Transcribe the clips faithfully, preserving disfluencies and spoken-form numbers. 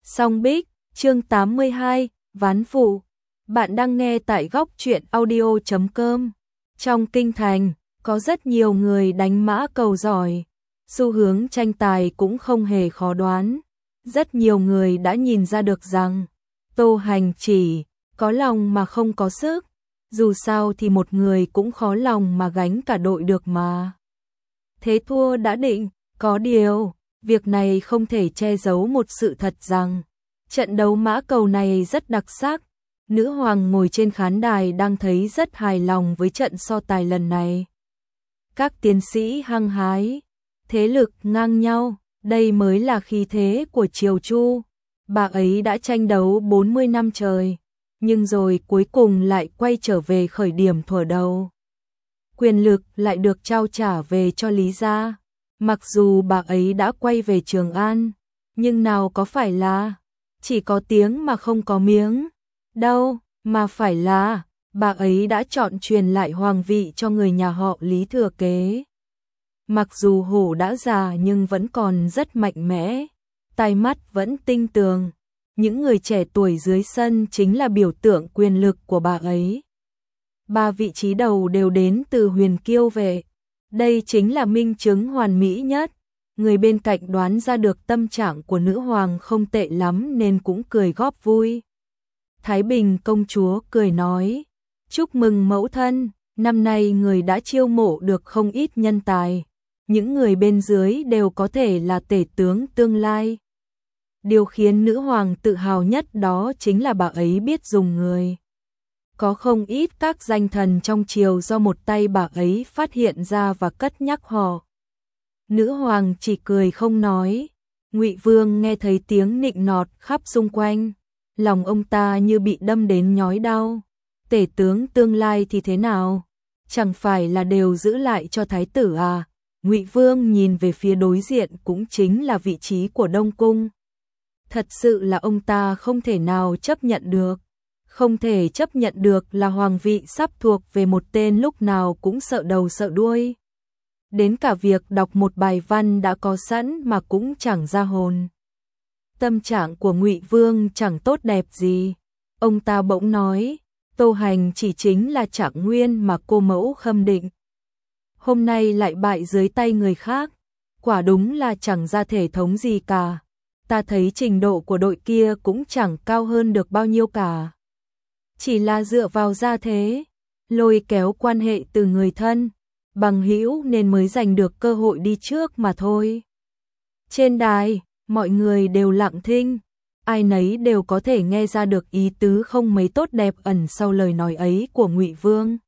Song Bích, chương tám mươi hai, Ván Phụ. Bạn đang nghe tại góc truyện audio chấm com. Trong kinh thành, có rất nhiều người đánh mã cầu giỏi. Xu hướng tranh tài cũng không hề khó đoán. Rất nhiều người đã nhìn ra được rằng Tô Hành chỉ có lòng mà không có sức. Dù sao thì một người cũng khó lòng mà gánh cả đội được mà. Thế thua đã định, có điều, việc này không thể che giấu một sự thật rằng trận đấu mã cầu này rất đặc sắc. Nữ hoàng ngồi trên khán đài đang thấy rất hài lòng với trận so tài lần này. Các tiến sĩ hăng hái, thế lực ngang nhau, đây mới là khí thế của Triều Chu. Bà ấy đã tranh đấu bốn mươi năm trời, nhưng rồi cuối cùng lại quay trở về khởi điểm thuở đầu. Quyền lực lại được trao trả về cho Lý gia. Mặc dù bà ấy đã quay về Trường An, nhưng nào có phải là chỉ có tiếng mà không có miếng đâu, mà phải là bà ấy đã chọn truyền lại hoàng vị cho người nhà họ Lý thừa kế. Mặc dù hổ đã già nhưng vẫn còn rất mạnh mẽ, tai mắt vẫn tinh tường. Những người trẻ tuổi dưới sân chính là biểu tượng quyền lực của bà ấy. Ba vị trí đầu đều đến từ Huyền Kiêu vệ. Đây chính là minh chứng hoàn mỹ nhất. Người bên cạnh đoán ra được tâm trạng của nữ hoàng không tệ lắm nên cũng cười góp vui. Thái Bình công chúa cười nói, chúc mừng mẫu thân, năm nay người đã chiêu mộ được không ít nhân tài. Những người bên dưới đều có thể là tể tướng tương lai. Điều khiến nữ hoàng tự hào nhất đó chính là bà ấy biết dùng người. Có không ít các danh thần trong triều do một tay bà ấy phát hiện ra và cất nhắc họ. Nữ hoàng chỉ cười không nói. Ngụy Vương nghe thấy tiếng nịnh nọt khắp xung quanh, lòng ông ta như bị đâm đến nhói đau. Tể tướng tương lai thì thế nào? Chẳng phải là đều giữ lại cho thái tử à? Ngụy Vương nhìn về phía đối diện cũng chính là vị trí của Đông Cung. Thật sự là ông ta không thể nào chấp nhận được. Không thể chấp nhận được là hoàng vị sắp thuộc về một tên lúc nào cũng sợ đầu sợ đuôi. Đến cả việc đọc một bài văn đã có sẵn mà cũng chẳng ra hồn. Tâm trạng của Ngụy Vương chẳng tốt đẹp gì. Ông ta bỗng nói, Tô Hành chỉ chính là Trạng Nguyên mà cô mẫu khâm định. Hôm nay lại bại dưới tay người khác, quả đúng là chẳng ra thể thống gì cả. Ta thấy trình độ của đội kia cũng chẳng cao hơn được bao nhiêu cả. Chỉ là dựa vào gia thế, lôi kéo quan hệ từ người thân, bằng hữu nên mới giành được cơ hội đi trước mà thôi. Trên đài, mọi người đều lặng thinh, ai nấy đều có thể nghe ra được ý tứ không mấy tốt đẹp ẩn sau lời nói ấy của Ngụy Vương.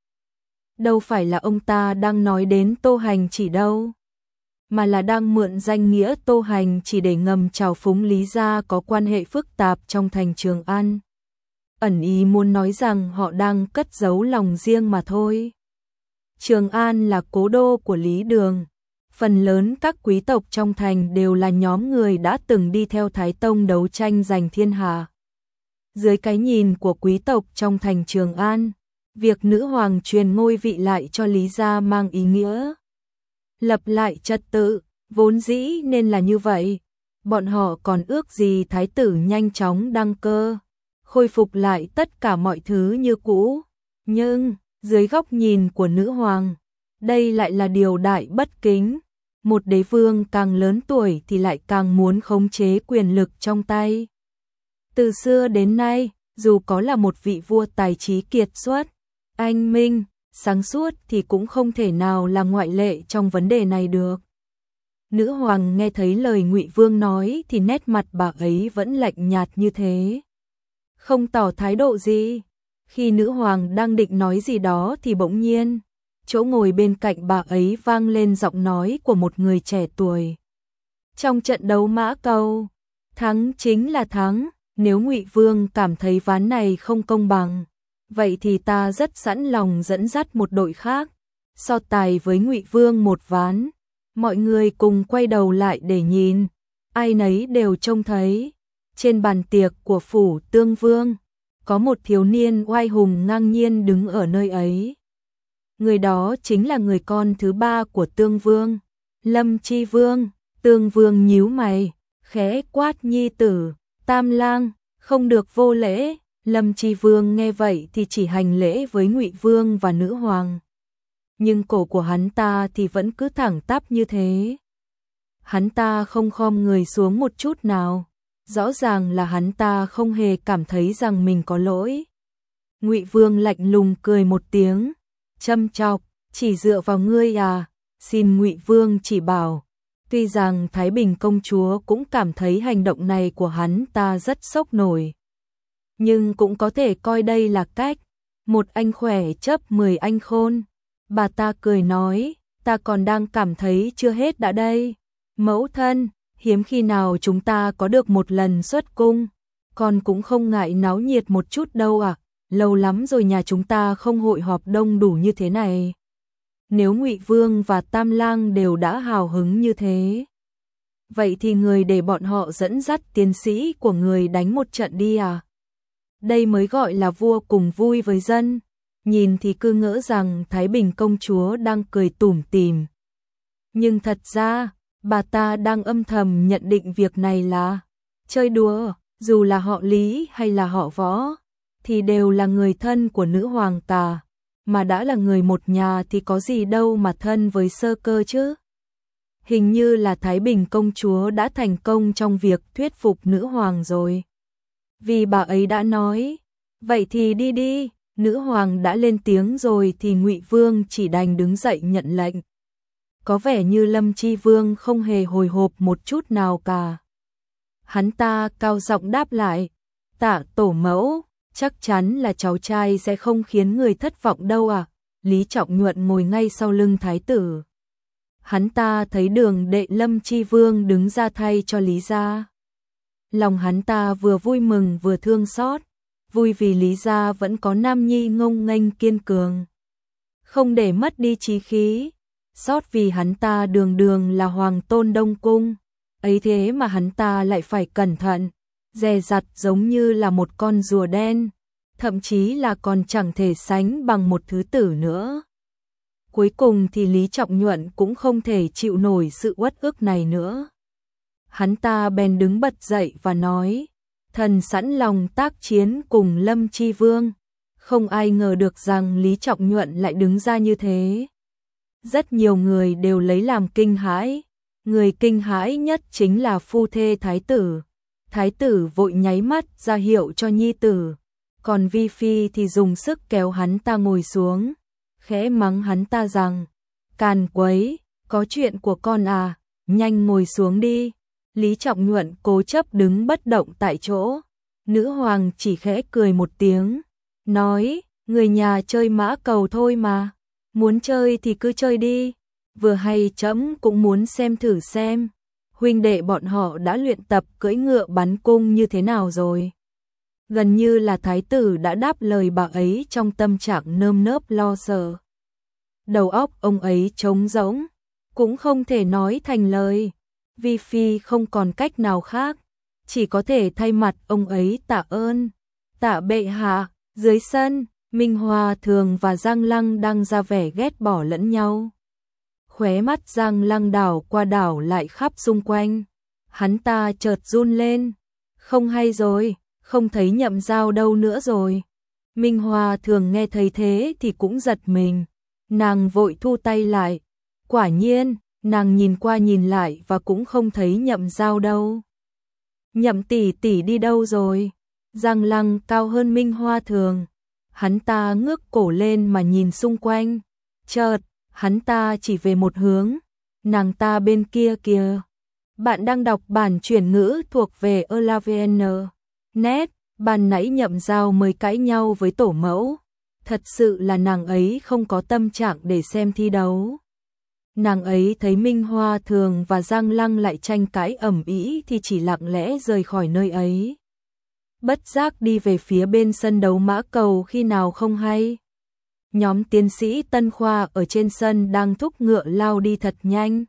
Đâu phải là ông ta đang nói đến Tô Hành chỉ đâu, mà là đang mượn danh nghĩa Tô Hành chỉ để ngầm trào phúng Lý gia có quan hệ phức tạp trong thành Trường An. Ẩn ý muốn nói rằng họ đang cất giấu lòng riêng mà thôi. Trường An là cố đô của Lý Đường. Phần lớn các quý tộc trong thành đều là nhóm người đã từng đi theo Thái Tông đấu tranh giành thiên hạ. Dưới cái nhìn của quý tộc trong thành Trường An, việc nữ hoàng truyền ngôi vị lại cho Lý gia mang ý nghĩa lập lại trật tự, vốn dĩ nên là như vậy. Bọn họ còn ước gì thái tử nhanh chóng đăng cơ, khôi phục lại tất cả mọi thứ như cũ. Nhưng, dưới góc nhìn của nữ hoàng, đây lại là điều đại bất kính. Một đế vương càng lớn tuổi thì lại càng muốn khống chế quyền lực trong tay. Từ xưa đến nay, dù có là một vị vua tài trí kiệt xuất, anh minh, sáng suốt thì cũng không thể nào là ngoại lệ trong vấn đề này được. Nữ hoàng nghe thấy lời Ngụy Vương nói thì nét mặt bà ấy vẫn lạnh nhạt như thế, không tỏ thái độ gì. Khi nữ hoàng đang định nói gì đó thì bỗng nhiên, chỗ ngồi bên cạnh bà ấy vang lên giọng nói của một người trẻ tuổi. Trong trận đấu mã cầu, thắng chính là thắng, nếu Ngụy Vương cảm thấy ván này không công bằng, vậy thì ta rất sẵn lòng dẫn dắt một đội khác, so tài với Ngụy Vương một ván. Mọi người cùng quay đầu lại để nhìn, ai nấy đều trông thấy, trên bàn tiệc của phủ Tương Vương, có một thiếu niên oai hùng ngang nhiên đứng ở nơi ấy. Người đó chính là người con thứ ba của Tương Vương, Lâm Chi Vương. Tương Vương nhíu mày, khẽ quát nhi tử, Tam lang, không được vô lễ. Lâm Chi Vương nghe vậy thì chỉ hành lễ với Ngụy Vương và nữ hoàng. Nhưng cổ của hắn ta thì vẫn cứ thẳng tắp như thế. Hắn ta không khom người xuống một chút nào. Rõ ràng là hắn ta không hề cảm thấy rằng mình có lỗi. Ngụy Vương lạnh lùng cười một tiếng, châm chọc, chỉ dựa vào ngươi à? Xin Ngụy Vương chỉ bảo. Tuy rằng Thái Bình công chúa cũng cảm thấy hành động này của hắn ta rất sốc nổi, nhưng cũng có thể coi đây là cách một anh khỏe chấp mười anh khôn. Bà ta cười nói, ta còn đang cảm thấy chưa hết đã đây. Mẫu thân, hiếm khi nào chúng ta có được một lần xuất cung, con cũng không ngại náo nhiệt một chút đâu à? Lâu lắm rồi nhà chúng ta không hội họp đông đủ như thế này. Nếu Ngụy Vương và Tam lang đều đã hào hứng như thế, vậy thì người để bọn họ dẫn dắt tiến sĩ của người đánh một trận đi à? Đây mới gọi là vua cùng vui với dân. Nhìn thì cứ ngỡ rằng Thái Bình công chúa đang cười tủm tỉm, nhưng thật ra bà ta đang âm thầm nhận định việc này là chơi đùa. Dù là họ Lý hay là họ Võ thì đều là người thân của nữ hoàng cả, mà đã là người một nhà thì có gì đâu mà thân với sơ cơ chứ. Hình như là Thái Bình công chúa đã thành công trong việc thuyết phục nữ hoàng rồi, vì bà ấy đã nói, vậy thì đi đi. Nữ hoàng đã lên tiếng rồi thì Ngụy Vương chỉ đành đứng dậy nhận lệnh. Có vẻ như Lâm Chi Vương không hề hồi hộp một chút nào cả. Hắn ta cao giọng đáp lại, tạ tổ mẫu, chắc chắn là cháu trai sẽ không khiến người thất vọng đâu à. Lý Trọng Nhuận ngồi ngay sau lưng thái tử. Hắn ta thấy đường đệ Lâm Chi Vương đứng ra thay cho Lý gia. Lòng hắn ta vừa vui mừng vừa thương xót. Vui vì Lý gia vẫn có nam nhi ngông nghênh kiên cường, không để mất đi chí khí. Xót vì hắn ta đường đường là hoàng tôn Đông Cung, ấy thế mà hắn ta lại phải cẩn thận, dè dặt giống như là một con rùa đen, thậm chí là còn chẳng thể sánh bằng một thứ tử nữa. Cuối cùng thì Lý Trọng Nhuận cũng không thể chịu nổi sự uất ức này nữa. Hắn ta bèn đứng bật dậy và nói, thần sẵn lòng tác chiến cùng Lâm Chi Vương. Không ai ngờ được rằng Lý Trọng Nhuận lại đứng ra như thế. Rất nhiều người đều lấy làm kinh hãi. Người kinh hãi nhất chính là phu thê thái tử. Thái tử vội nháy mắt ra hiệu cho nhi tử, còn Vi Phi thì dùng sức kéo hắn ta ngồi xuống, khẽ mắng hắn ta rằng, càn quấy, có chuyện của con à, nhanh ngồi xuống đi. Lý Trọng Nhuận cố chấp đứng bất động tại chỗ. Nữ hoàng chỉ khẽ cười một tiếng, nói, người nhà chơi mã cầu thôi mà, muốn chơi thì cứ chơi đi. Vừa hay trẫm cũng muốn xem thử xem huynh đệ bọn họ đã luyện tập cưỡi ngựa bắn cung như thế nào rồi. Gần như là thái tử đã đáp lời bà ấy trong tâm trạng nơm nớp lo sợ. Đầu óc ông ấy trống rỗng, cũng không thể nói thành lời. Vi Phi không còn cách nào khác, chỉ có thể thay mặt ông ấy tạ ơn. Tạ bệ hạ. Dưới sân, Minh Hoa Thường và Giang Lăng đang ra vẻ ghét bỏ lẫn nhau. Khóe mắt Giang Lăng đảo qua đảo lại khắp xung quanh. Hắn ta chợt run lên. Không hay rồi, không thấy Nhậm Giao đâu nữa rồi. Minh Hoa Thường nghe thấy thế thì cũng giật mình. Nàng vội thu tay lại. Quả nhiên, nàng nhìn qua nhìn lại và cũng không thấy Nhậm Giao đâu. Nhậm tỷ tỷ đi đâu rồi? Giang Lăng cao hơn Minh Hoa Thường. Hắn ta ngước cổ lên mà nhìn xung quanh. Chợt, hắn ta chỉ về một hướng. Nàng ta bên kia kìa. Bạn đang đọc bản chuyển ngữ thuộc về Elavn. Net, ban nãy Nhậm Giao mới cãi nhau với tổ mẫu. Thật sự là nàng ấy không có tâm trạng để xem thi đấu. Nàng ấy thấy Minh Hoa Thường và Giang Lăng lại tranh cãi ầm ĩ thì chỉ lặng lẽ rời khỏi nơi ấy. Bất giác đi về phía bên sân đấu mã cầu khi nào không hay. Nhóm tiến sĩ Tân Khoa ở trên sân đang thúc ngựa lao đi thật nhanh.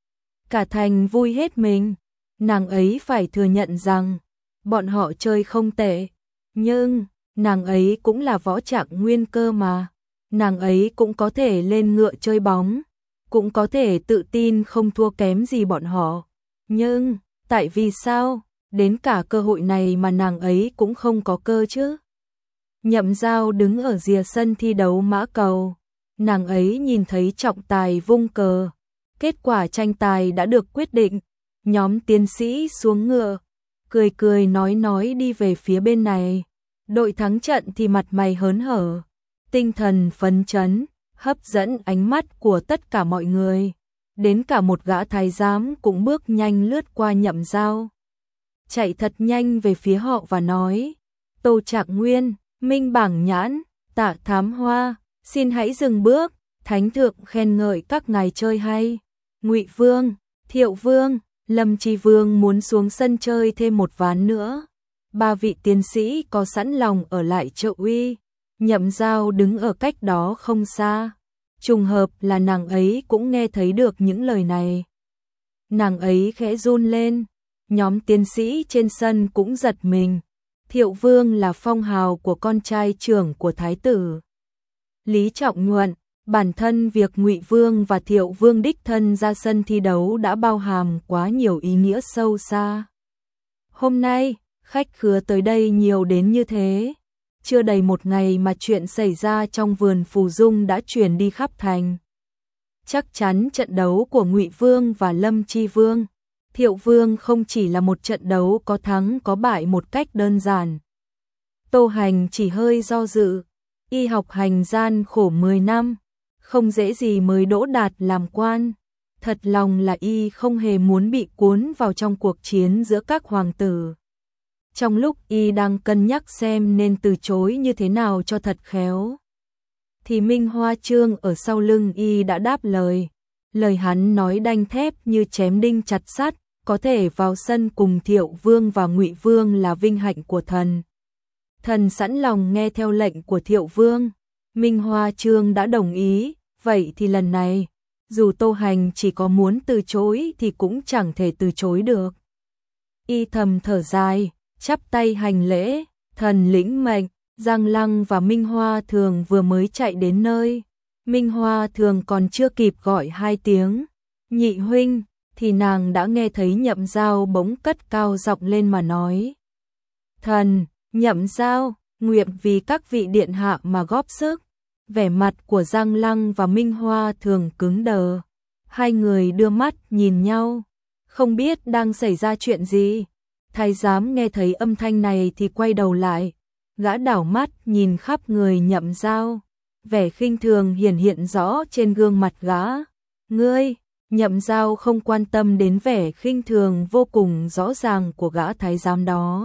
Cả thành vui hết mình. Nàng ấy phải thừa nhận rằng bọn họ chơi không tệ. Nhưng, nàng ấy cũng là võ trạng nguyên cơ mà. Nàng ấy cũng có thể lên ngựa chơi bóng. Cũng có thể tự tin không thua kém gì bọn họ. Nhưng, tại vì sao? đến cả cơ hội này mà nàng ấy cũng không có cơ chứ. Nhậm Giao đứng ở rìa sân thi đấu mã cầu, nàng ấy nhìn thấy trọng tài vung cờ, kết quả tranh tài đã được quyết định, nhóm tiến sĩ xuống ngựa, cười cười nói nói đi về phía bên này, đội thắng trận thì mặt mày hớn hở, tinh thần phấn chấn, hấp dẫn ánh mắt của tất cả mọi người, đến cả một gã thái giám cũng bước nhanh lướt qua Nhậm Giao, chạy thật nhanh về phía họ và nói: Tô Trạc Nguyên, Minh Bảng Nhãn, Tạ Thám Hoa, xin hãy dừng bước, thánh thượng khen ngợi các ngài chơi hay. Ngụy Vương, Thiệu Vương, Lâm Tri Vương muốn xuống sân chơi thêm một ván nữa. Ba vị tiến sĩ có sẵn lòng ở lại trợ uy. Nhậm Giao đứng ở cách đó không xa. Trùng hợp là nàng ấy cũng nghe thấy được những lời này. Nàng ấy khẽ run lên, nhóm tiến sĩ trên sân cũng giật mình. Thiệu Vương là phong hào của con trai trưởng của Thái tử Lý Trọng Nhuận, bản thân việc Ngụy Vương và Thiệu Vương đích thân ra sân thi đấu đã bao hàm quá nhiều ý nghĩa sâu xa. Hôm nay, khách khứa tới đây nhiều đến như thế. Chưa đầy một ngày mà chuyện xảy ra trong vườn Phù Dung đã truyền đi khắp thành. Chắc chắn trận đấu của Ngụy Vương và Lâm Tri Vương, Thiệu Vương không chỉ là một trận đấu có thắng có bại một cách đơn giản. Tô Hành chỉ hơi do dự, y học hành gian khổ mười năm, không dễ gì mới đỗ đạt làm quan. Thật lòng là y không hề muốn bị cuốn vào trong cuộc chiến giữa các hoàng tử. Trong lúc y đang cân nhắc xem nên từ chối như thế nào cho thật khéo, thì Minh Hoa Trương ở sau lưng y đã đáp lời. Lời hắn nói đanh thép như chém đinh chặt sắt, có thể vào sân cùng Thiệu Vương và Ngụy Vương là vinh hạnh của thần. Thần sẵn lòng nghe theo lệnh của Thiệu Vương. Minh Hoa Trương đã đồng ý, vậy thì lần này, dù Tô Hành chỉ có muốn từ chối thì cũng chẳng thể từ chối được. Y thầm thở dài, chắp tay hành lễ, thần lĩnh mệnh. Giang Lăng và Minh Hoa Thường vừa mới chạy đến nơi. Minh Hoa Thường còn chưa kịp gọi hai tiếng nhị huynh, thì nàng đã nghe thấy Nhậm Giao bỗng cất cao giọng lên mà nói: Thần, Nhậm Giao, nguyện vì các vị điện hạ mà góp sức. Vẻ mặt của Giang Lăng và Minh Hoa Thường cứng đờ. Hai người đưa mắt nhìn nhau, không biết đang xảy ra chuyện gì. Thái giám nghe thấy âm thanh này thì quay đầu lại. Gã đảo mắt nhìn khắp người Nhậm Giao, vẻ khinh thường hiển hiện rõ trên gương mặt gã. Ngươi, Nhậm Giao không quan tâm đến vẻ khinh thường vô cùng rõ ràng của gã thái giám đó.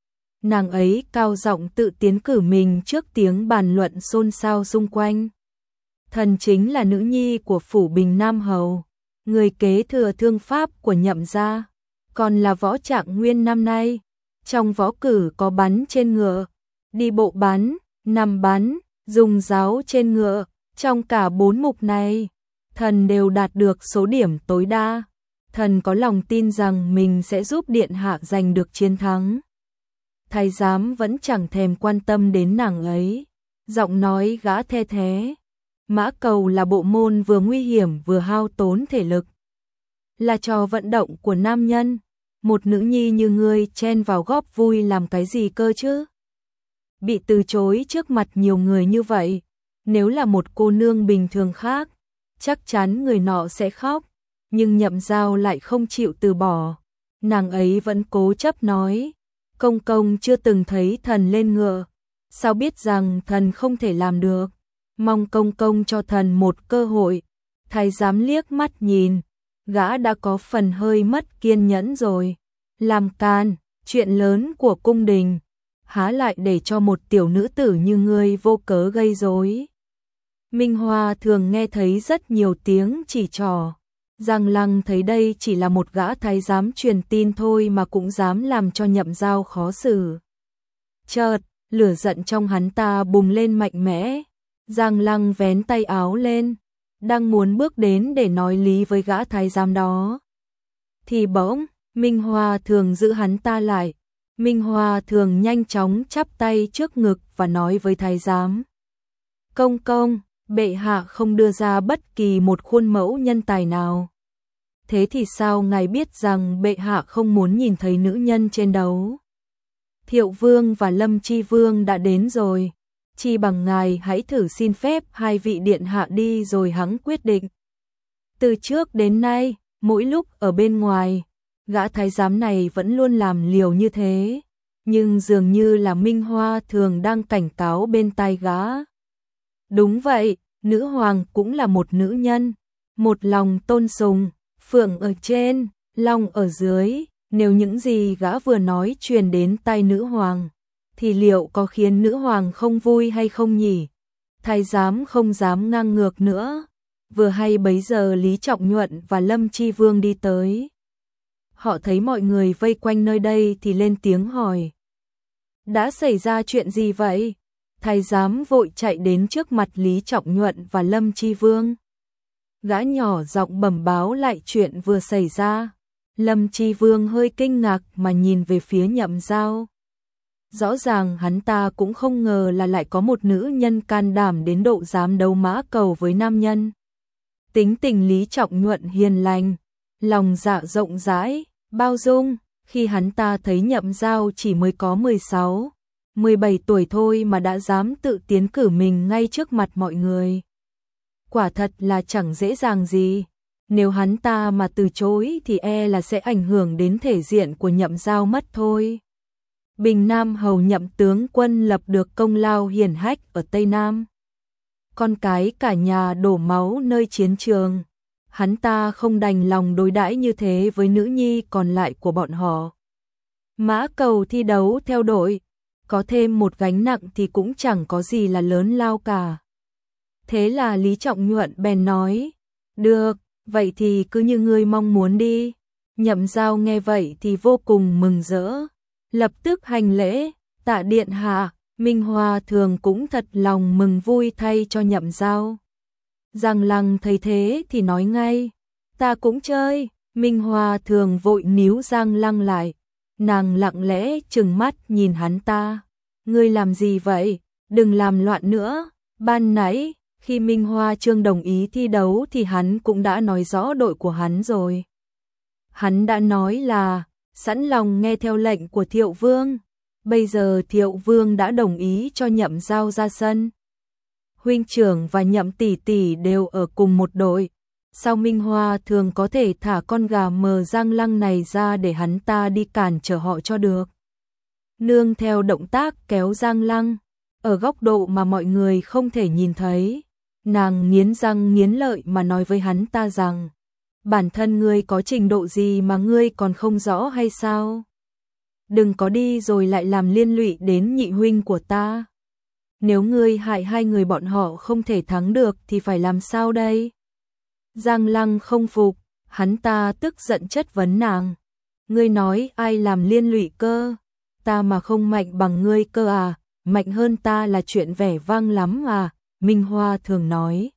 Nàng ấy cao giọng tự tiến cử mình trước tiếng bàn luận xôn xao xung quanh. Thần chính là nữ nhi của Phủ Bình Nam Hầu, người kế thừa thương pháp của Nhậm gia, còn là võ trạng nguyên năm nay. Trong võ cử có bắn trên ngựa, đi bộ bắn, nằm bắn, dùng giáo trên ngựa, trong cả bốn mục này, thần đều đạt được số điểm tối đa. Thần có lòng tin rằng mình sẽ giúp điện hạ giành được chiến thắng. Thái giám vẫn chẳng thèm quan tâm đến nàng ấy, giọng nói gã the thế. Mã cầu là bộ môn vừa nguy hiểm vừa hao tốn thể lực, là trò vận động của nam nhân. Một nữ nhi như ngươi chen vào góp vui làm cái gì cơ chứ? Bị từ chối trước mặt nhiều người như vậy, nếu là một cô nương bình thường khác, chắc chắn người nọ sẽ khóc, nhưng Nhậm Giao lại không chịu từ bỏ. Nàng ấy vẫn cố chấp nói: Công công chưa từng thấy thần lên ngựa, sao biết rằng thần không thể làm được, mong công công cho thần một cơ hội. Thái giám liếc mắt nhìn, gã đã có phần hơi mất kiên nhẫn rồi. Làm can, chuyện lớn của cung đình, há lại để cho một tiểu nữ tử như ngươi vô cớ gây rối. Minh Hoa Thường nghe thấy rất nhiều tiếng chỉ trỏ. Giang Lăng thấy đây chỉ là một gã thái giám truyền tin thôi mà cũng dám làm cho Nhậm Giao khó xử. Chợt, lửa giận trong hắn ta bùng lên mạnh mẽ. Giang Lăng vén tay áo lên, đang muốn bước đến để nói lý với gã thái giám đó, thì bỗng Minh Hoa Thường giữ hắn ta lại. Minh Hoa Thường nhanh chóng chắp tay trước ngực và nói với thái giám: Công công, bệ hạ không đưa ra bất kỳ một khuôn mẫu nhân tài nào. thế thì sao ngài biết rằng bệ hạ không muốn nhìn thấy nữ nhân trên đấu? Thiệu Vương và Lâm Chi Vương đã đến rồi, chi bằng ngài hãy thử xin phép hai vị điện hạ đi rồi hẵng quyết định. Từ trước đến nay, mỗi lúc ở bên ngoài, gã thái giám này vẫn luôn làm liều như thế, nhưng dường như là Minh Hoa thường đang cảnh cáo bên tai gã. Đúng vậy, nữ hoàng cũng là một nữ nhân, một lòng tôn sùng, phượng ở trên, long ở dưới, nếu những gì gã vừa nói truyền đến tai nữ hoàng, thì liệu có khiến nữ hoàng không vui hay không nhỉ? Thái giám không dám ngang ngược nữa. Vừa hay bấy giờ Lý Trọng Nhuận và Lâm Chi Vương đi tới. Họ thấy mọi người vây quanh nơi đây thì lên tiếng hỏi. Đã xảy ra chuyện gì vậy? Thái giám vội chạy đến trước mặt Lý Trọng Nhuận và Lâm Chi Vương. Gã nhỏ giọng bẩm báo lại chuyện vừa xảy ra. Lâm Chi Vương hơi kinh ngạc mà nhìn về phía Nhậm Giao. Rõ ràng hắn ta cũng không ngờ là lại có một nữ nhân can đảm đến độ dám đấu mã cầu với nam nhân. Tính tình Lý Trọng Nhuận hiền lành, lòng dạ rộng rãi, bao dung, khi hắn ta thấy Nhậm Giao chỉ mới có mười sáu, mười bảy tuổi thôi mà đã dám tự tiến cử mình ngay trước mặt mọi người. Quả thật là chẳng dễ dàng gì, nếu hắn ta mà từ chối thì e là sẽ ảnh hưởng đến thể diện của Nhậm Giao mất thôi. Bình Nam hầu Nhậm tướng quân lập được công lao hiển hách ở Tây Nam. Con cái cả nhà đổ máu nơi chiến trường, hắn ta không đành lòng đối đãi như thế với nữ nhi còn lại của bọn họ. Mã cầu thi đấu theo đội, có thêm một gánh nặng thì cũng chẳng có gì là lớn lao cả. Thế là Lý Trọng Nhuận bèn nói, được, vậy thì cứ như ngươi mong muốn đi. Nhậm Giao nghe vậy thì vô cùng mừng rỡ, lập tức hành lễ, tạ điện hạ. Minh Hoa thường cũng thật lòng mừng vui thay cho Nhậm Giao. Giang Lăng thấy thế thì nói ngay, ta cũng chơi. Minh Hoa thường vội níu Giang Lăng lại, nàng lặng lẽ trừng mắt nhìn hắn ta. Ngươi làm gì vậy? Đừng làm loạn nữa. Ban nãy, khi Minh Hoa Trương đồng ý thi đấu thì hắn cũng đã nói rõ đội của hắn rồi. Hắn đã nói là sẵn lòng nghe theo lệnh của Thiệu Vương. Bây giờ Thiệu Vương đã đồng ý cho Nhậm Giao ra sân. Huynh trưởng và Nhậm tỷ tỷ đều ở cùng một đội. Sao Minh Hoa thường có thể thả con gà mờ Giang Lăng này ra để hắn ta đi cản trở họ cho được? Nương theo động tác kéo Giang Lăng, ở góc độ mà mọi người không thể nhìn thấy, nàng nghiến răng nghiến lợi mà nói với hắn ta rằng, bản thân ngươi có trình độ gì mà ngươi còn không rõ hay sao? Đừng có đi rồi lại làm liên lụy đến nhị huynh của ta. Nếu ngươi hại hai người bọn họ không thể thắng được thì phải làm sao đây? Giang Lăng không phục, hắn ta tức giận chất vấn nàng. Ngươi nói ai làm liên lụy cơ? Ta mà không mạnh bằng ngươi cơ à? Mạnh hơn ta là chuyện vẻ vang lắm à? Minh Hoa thường nói.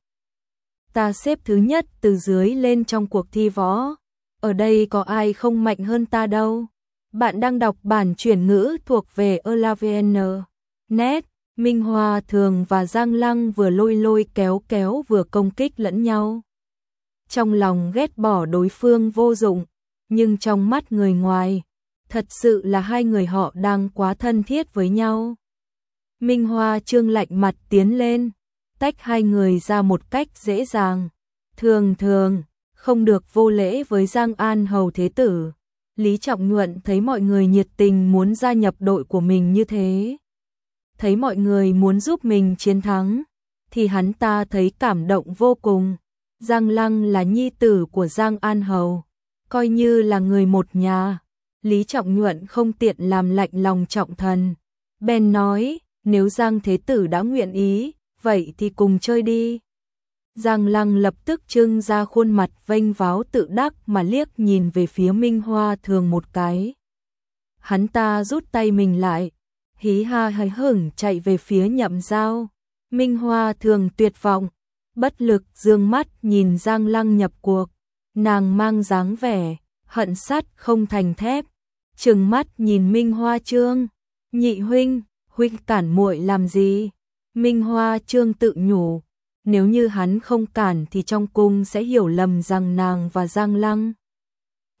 Ta xếp thứ nhất từ dưới lên trong cuộc thi võ. Ở đây có ai không mạnh hơn ta đâu. Bạn đang đọc bản chuyển ngữ thuộc về Elavn. Net, Minh Hoa thường và Giang Lăng vừa lôi lôi kéo kéo vừa công kích lẫn nhau. Trong lòng ghét bỏ đối phương vô dụng, nhưng trong mắt người ngoài, thật sự là hai người họ đang quá thân thiết với nhau. Minh Hoa Trương lạnh mặt tiến lên, tách hai người ra một cách dễ dàng. Thường thường, không được vô lễ với Giang An hầu thế tử. Lý Trọng Nhuận thấy mọi người nhiệt tình muốn gia nhập đội của mình như thế, thấy mọi người muốn giúp mình chiến thắng, thì hắn ta thấy cảm động vô cùng. Giang Lăng là nhi tử của Giang An hầu, coi như là người một nhà. Lý Trọng Nhuận không tiện làm lạnh lòng trọng thần, bèn nói, nếu Giang thế tử đã nguyện ý, vậy thì cùng chơi đi. Giang Lăng lập tức trưng ra khuôn mặt vênh váo tự đắc mà liếc nhìn về phía Minh Hoa thường một cái. Hắn ta rút tay mình lại, hí ha hài hửng chạy về phía Nhậm Giao. Minh Hoa thường tuyệt vọng, bất lực dương mắt nhìn Giang Lăng nhập cuộc. Nàng mang dáng vẻ hận sắt không thành thép, trừng mắt nhìn Minh Hoa Trương. Nhị huynh, huynh cản muội làm gì? Minh Hoa Trương tự nhủ, nếu như hắn không cản thì trong cung sẽ hiểu lầm rằng nàng và Giang Lăng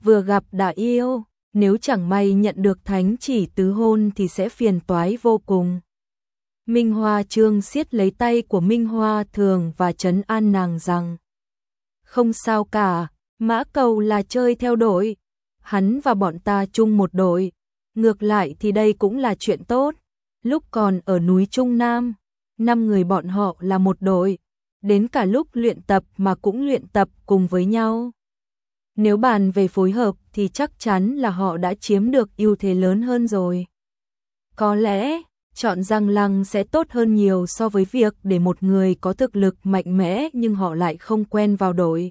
vừa gặp đã yêu, nếu chẳng may nhận được thánh chỉ tứ hôn thì sẽ phiền toái vô cùng. Minh Hoa Trương siết lấy tay của Minh Hoa Thường và trấn an nàng rằng không sao cả, mã cầu là chơi theo đội, hắn và bọn ta chung một đội, ngược lại thì đây cũng là chuyện tốt. Lúc còn ở núi Trung Nam, năm người bọn họ là một đội, đến cả lúc luyện tập mà cũng luyện tập cùng với nhau. Nếu bàn về phối hợp thì chắc chắn là họ đã chiếm được ưu thế lớn hơn rồi. Có lẽ, chọn Giang Lăng sẽ tốt hơn nhiều so với việc để một người có thực lực mạnh mẽ nhưng họ lại không quen vào đội.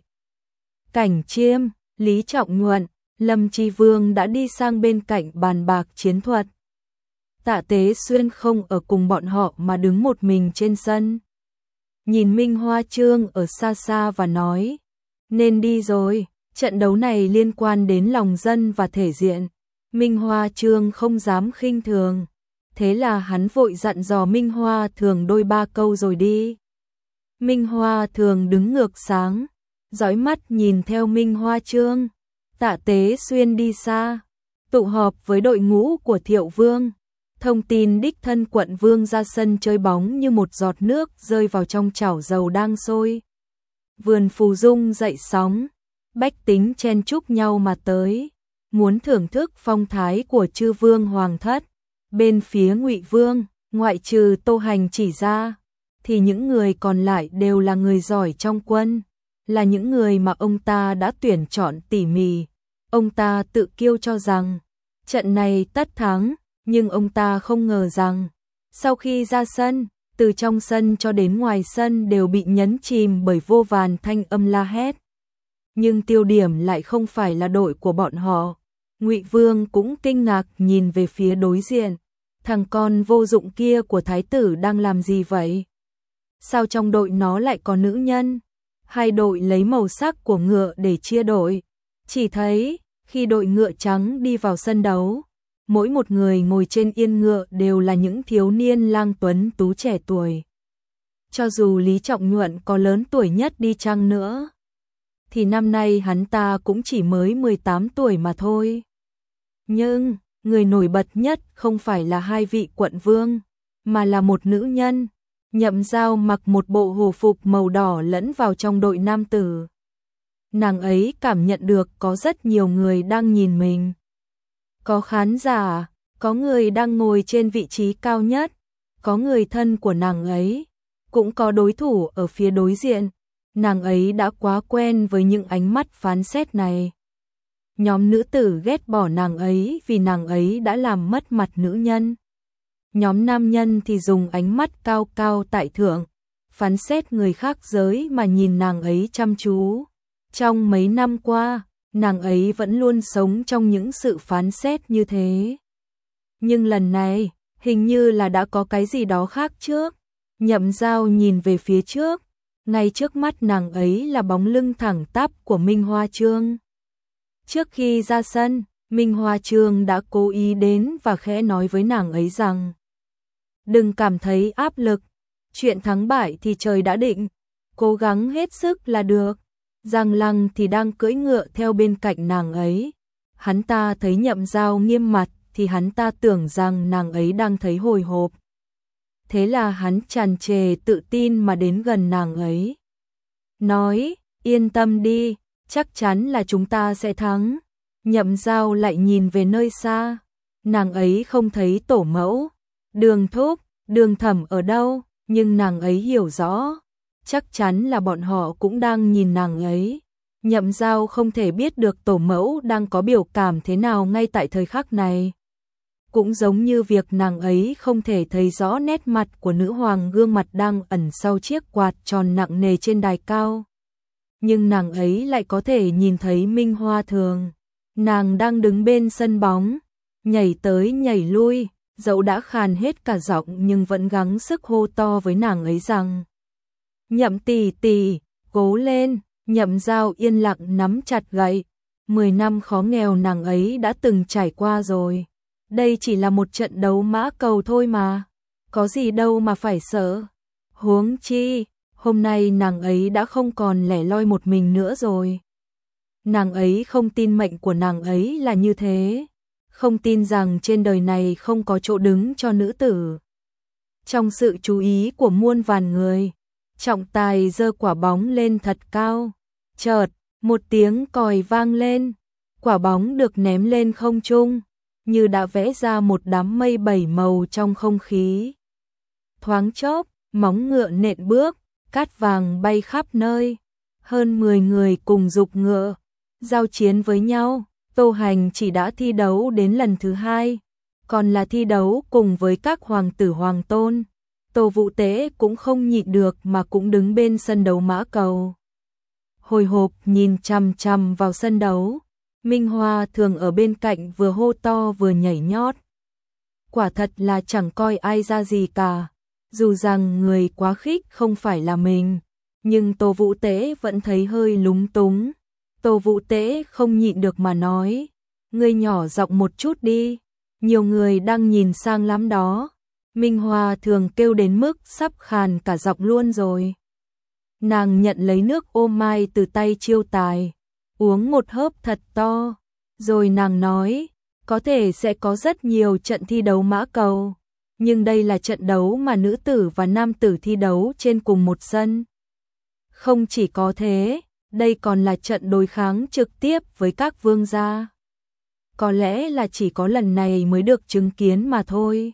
Cảnh Chiêm, Lý Trọng Nhuận, Lâm Chi Vương đã đi sang bên cạnh bàn bạc chiến thuật. Tạ Tế Xuyên không ở cùng bọn họ mà đứng một mình trên sân. Nhìn Minh Hoa Trương ở xa xa và nói, nên đi rồi, trận đấu này liên quan đến lòng dân và thể diện. Minh Hoa Trương không dám khinh thường, thế là hắn vội dặn dò Minh Hoa Thường đôi ba câu rồi đi. Minh Hoa Thường đứng ngược sáng, dõi mắt nhìn theo Minh Hoa Trương. Tạ Tế Xuyên đi xa, tụ họp với đội ngũ của Thiệu Vương. Thông tin đích thân quận vương ra sân chơi bóng như một giọt nước rơi vào trong chảo dầu đang sôi. Vườn Phù Dung dậy sóng, bách tính chen chúc nhau mà tới, muốn thưởng thức phong thái của chư vương hoàng thất. Bên phía Ngụy Vương, ngoại trừ Tô Hành chỉ ra, thì những người còn lại đều là người giỏi trong quân, là những người mà ông ta đã tuyển chọn tỉ mỉ. Ông ta tự kiêu cho rằng trận này tất thắng. Nhưng ông ta không ngờ rằng, sau khi ra sân, từ trong sân cho đến ngoài sân đều bị nhấn chìm bởi vô vàn thanh âm la hét. Nhưng tiêu điểm lại không phải là đội của bọn họ. Ngụy Vương cũng kinh ngạc nhìn về phía đối diện. Thằng con vô dụng kia của thái tử đang làm gì vậy? Sao trong đội nó lại có nữ nhân? Hai đội lấy màu sắc của ngựa để chia đội. Chỉ thấy, khi đội ngựa trắng đi vào sân đấu, mỗi một người ngồi trên yên ngựa đều là những thiếu niên lang tuấn tú trẻ tuổi. Cho dù Lý Trọng Nhuận có lớn tuổi nhất đi chăng nữa, thì năm nay hắn ta cũng chỉ mới mười tám tuổi mà thôi. Nhưng, người nổi bật nhất không phải là hai vị quận vương, mà là một nữ nhân. Nhậm Giao mặc một bộ hồ phục màu đỏ lẫn vào trong đội nam tử. Nàng ấy cảm nhận được có rất nhiều người đang nhìn mình. Có khán giả, có người đang ngồi trên vị trí cao nhất, có người thân của nàng ấy, cũng có đối thủ ở phía đối diện. Nàng ấy đã quá quen với những ánh mắt phán xét này. Nhóm nữ tử ghét bỏ nàng ấy vì nàng ấy đã làm mất mặt nữ nhân. Nhóm nam nhân thì dùng ánh mắt cao cao tại thượng, phán xét người khác giới mà nhìn nàng ấy chăm chú. Trong mấy năm qua, nàng ấy vẫn luôn sống trong những sự phán xét như thế. Nhưng lần này, hình như là đã có cái gì đó khác trước. Nhậm Giao nhìn về phía trước, ngay trước mắt nàng ấy là bóng lưng thẳng tắp của Minh Hoa Trương. Trước khi ra sân, Minh Hoa Trương đã cố ý đến và khẽ nói với nàng ấy rằng đừng cảm thấy áp lực, chuyện thắng bại thì trời đã định, cố gắng hết sức là được. Giang Lăng thì đang cưỡi ngựa theo bên cạnh nàng ấy. Hắn ta thấy Nhậm Giao nghiêm mặt thì hắn ta tưởng rằng nàng ấy đang thấy hồi hộp. Thế là hắn tràn trề tự tin mà đến gần nàng ấy. Nói, yên tâm đi, chắc chắn là chúng ta sẽ thắng. Nhậm Giao lại nhìn về nơi xa. Nàng ấy không thấy tổ mẫu, Đường Thúc, Đường Thẩm ở đâu, nhưng nàng ấy hiểu rõ. Chắc chắn là bọn họ cũng đang nhìn nàng ấy. Nhậm Giao không thể biết được tổ mẫu đang có biểu cảm thế nào ngay tại thời khắc này. Cũng giống như việc nàng ấy không thể thấy rõ nét mặt của nữ hoàng gương mặt đang ẩn sau chiếc quạt tròn nặng nề trên đài cao. Nhưng nàng ấy lại có thể nhìn thấy Minh Hoa Thường. Nàng đang đứng bên sân bóng, nhảy tới nhảy lui, dẫu đã khàn hết cả giọng nhưng vẫn gắng sức hô to với nàng ấy rằng Nhậm tỷ tỷ, cố lên. Nhậm Giao yên lặng nắm chặt gậy. Mười năm khó nghèo nàng ấy đã từng trải qua rồi. Đây chỉ là một trận đấu mã cầu thôi mà. Có gì đâu mà phải sợ. Huống chi, hôm nay nàng ấy đã không còn lẻ loi một mình nữa rồi. Nàng ấy không tin mệnh của nàng ấy là như thế, không tin rằng trên đời này không có chỗ đứng cho nữ tử. Trong sự chú ý của muôn vàn người, trọng tài giơ quả bóng lên thật cao. Chợt, một tiếng còi vang lên, quả bóng được ném lên không trung, như đã vẽ ra một đám mây bảy màu trong không khí. Thoáng chốc, móng ngựa nện bước, cát vàng bay khắp nơi. Hơn mười người cùng giục ngựa, giao chiến với nhau. Tô Hành chỉ đã thi đấu đến lần thứ hai, còn là thi đấu cùng với các hoàng tử hoàng tôn. Tô Vũ Tế cũng không nhịn được mà cũng đứng bên sân đấu mã cầu. Hồi hộp nhìn chằm chằm vào sân đấu, Minh Hoa thường ở bên cạnh vừa hô to vừa nhảy nhót. Quả thật là chẳng coi ai ra gì cả, dù rằng người quá khích không phải là mình, nhưng Tô Vũ Tế vẫn thấy hơi lúng túng. Tô Vũ Tế không nhịn được mà nói, ngươi nhỏ giọng một chút đi, nhiều người đang nhìn sang lắm đó. Minh Hoa thường kêu đến mức sắp khàn cả giọng luôn rồi. Nàng nhận lấy nước ô mai từ tay Chiêu Tài, uống một hớp thật to, rồi nàng nói, có thể sẽ có rất nhiều trận thi đấu mã cầu, nhưng đây là trận đấu mà nữ tử và nam tử thi đấu trên cùng một sân. Không chỉ có thế, đây còn là trận đối kháng trực tiếp với các vương gia. Có lẽ là chỉ có lần này mới được chứng kiến mà thôi.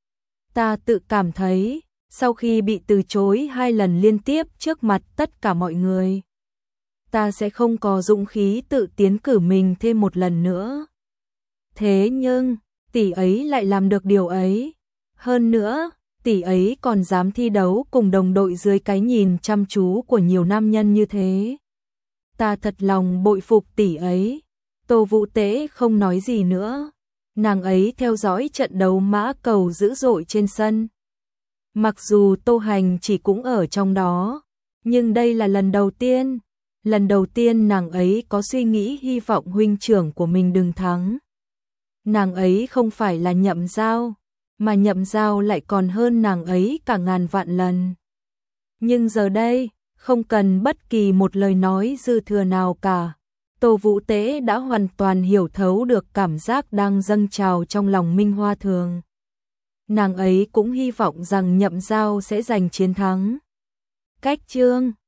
Ta tự cảm thấy, sau khi bị từ chối hai lần liên tiếp trước mặt tất cả mọi người, ta sẽ không có dũng khí tự tiến cử mình thêm một lần nữa. Thế nhưng, tỷ ấy lại làm được điều ấy. Hơn nữa, tỷ ấy còn dám thi đấu cùng đồng đội dưới cái nhìn chăm chú của nhiều nam nhân như thế. Ta thật lòng bội phục tỷ ấy. Tô Vũ Tế không nói gì nữa. Nàng ấy theo dõi trận đấu mã cầu dữ dội trên sân. Mặc dù Tô Hành chỉ cũng ở trong đó, nhưng đây là lần đầu tiên, lần đầu tiên nàng ấy có suy nghĩ hy vọng huynh trưởng của mình đừng thắng. Nàng ấy không phải là Nhậm Giao, mà Nhậm Giao lại còn hơn nàng ấy cả ngàn vạn lần. Nhưng giờ đây, không cần bất kỳ một lời nói dư thừa nào cả, Tô Vũ Tế đã hoàn toàn hiểu thấu được cảm giác đang dâng trào trong lòng Minh Hoa Thường. Nàng ấy cũng hy vọng rằng Nhậm Giao sẽ giành chiến thắng. Cách chương